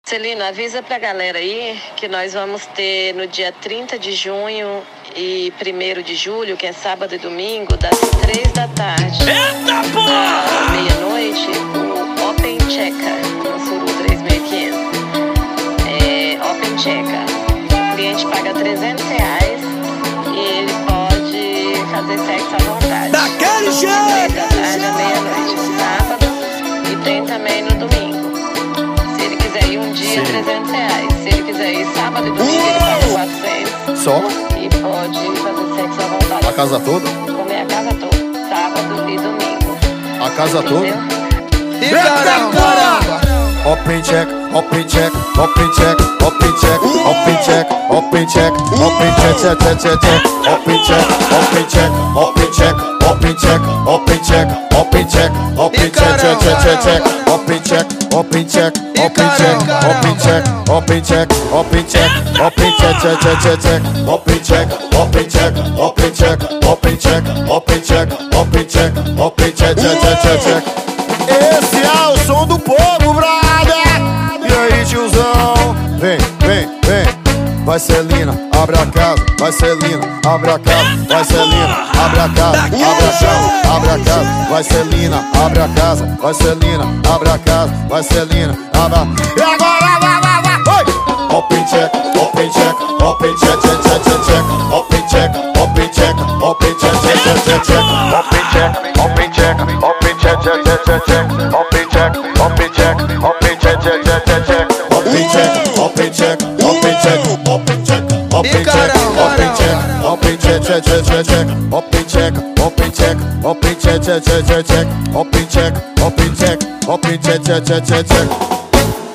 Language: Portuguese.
Celina, avisa pra galera aí que nós vamos ter no dia 30 de junho e 1º de julho, que é sábado e domingo, das 3 da tarde à meia-noite, o Open Checa, no Suru 3500. Open Checa. O cliente paga R$300 e ele pode fazer sexo à vontade. Daquele jeito! 3 da tarde à meia-noite, no sábado, e tem também no domingo. Se ele quiser ir um dia, R$300. Se ele quiser ir sábado e domingo, ele paga 400. Só? E pode fazer sexo à vontade. A casa toda? Comer a casa toda, sábado e domingo. A casa toda? E caramba! Open check, open check, open check, open check, open check, open check, open check, check, check, check, open check, open check, open check, open check, open check, open check, open check, check, check, check, open check, open check, open check, open check, open check, open check, open check, check, check, check, check, open check, open check, open check, open check, open check, open check, open check, check, check, check, check. Esse é o som do povo, brother! E aí, tiozão? Vem, vem, vem. Vai, Celina, abre a casa. Vai, Celina, abre a casa. Vai, Celina, abre a casa. Abre a casa, abre a casa. Vai, Celina, abre a casa. Vai, Celina, abre a casa. Vai, Celina, abre a... E agora, vai! Open check, open check, open check, check, check, check, check. Open check, open check, open check, check, check, check, check. Open check, open check, open check, check, check, check, check. Open check, open check, open check, check, check, check, check. Open check, open check, open check, open check, open check, open check, open check, check, check, check, check. Open check, open check, open check, check, check, check, check. Open check, open check, open check, check, check, check, check.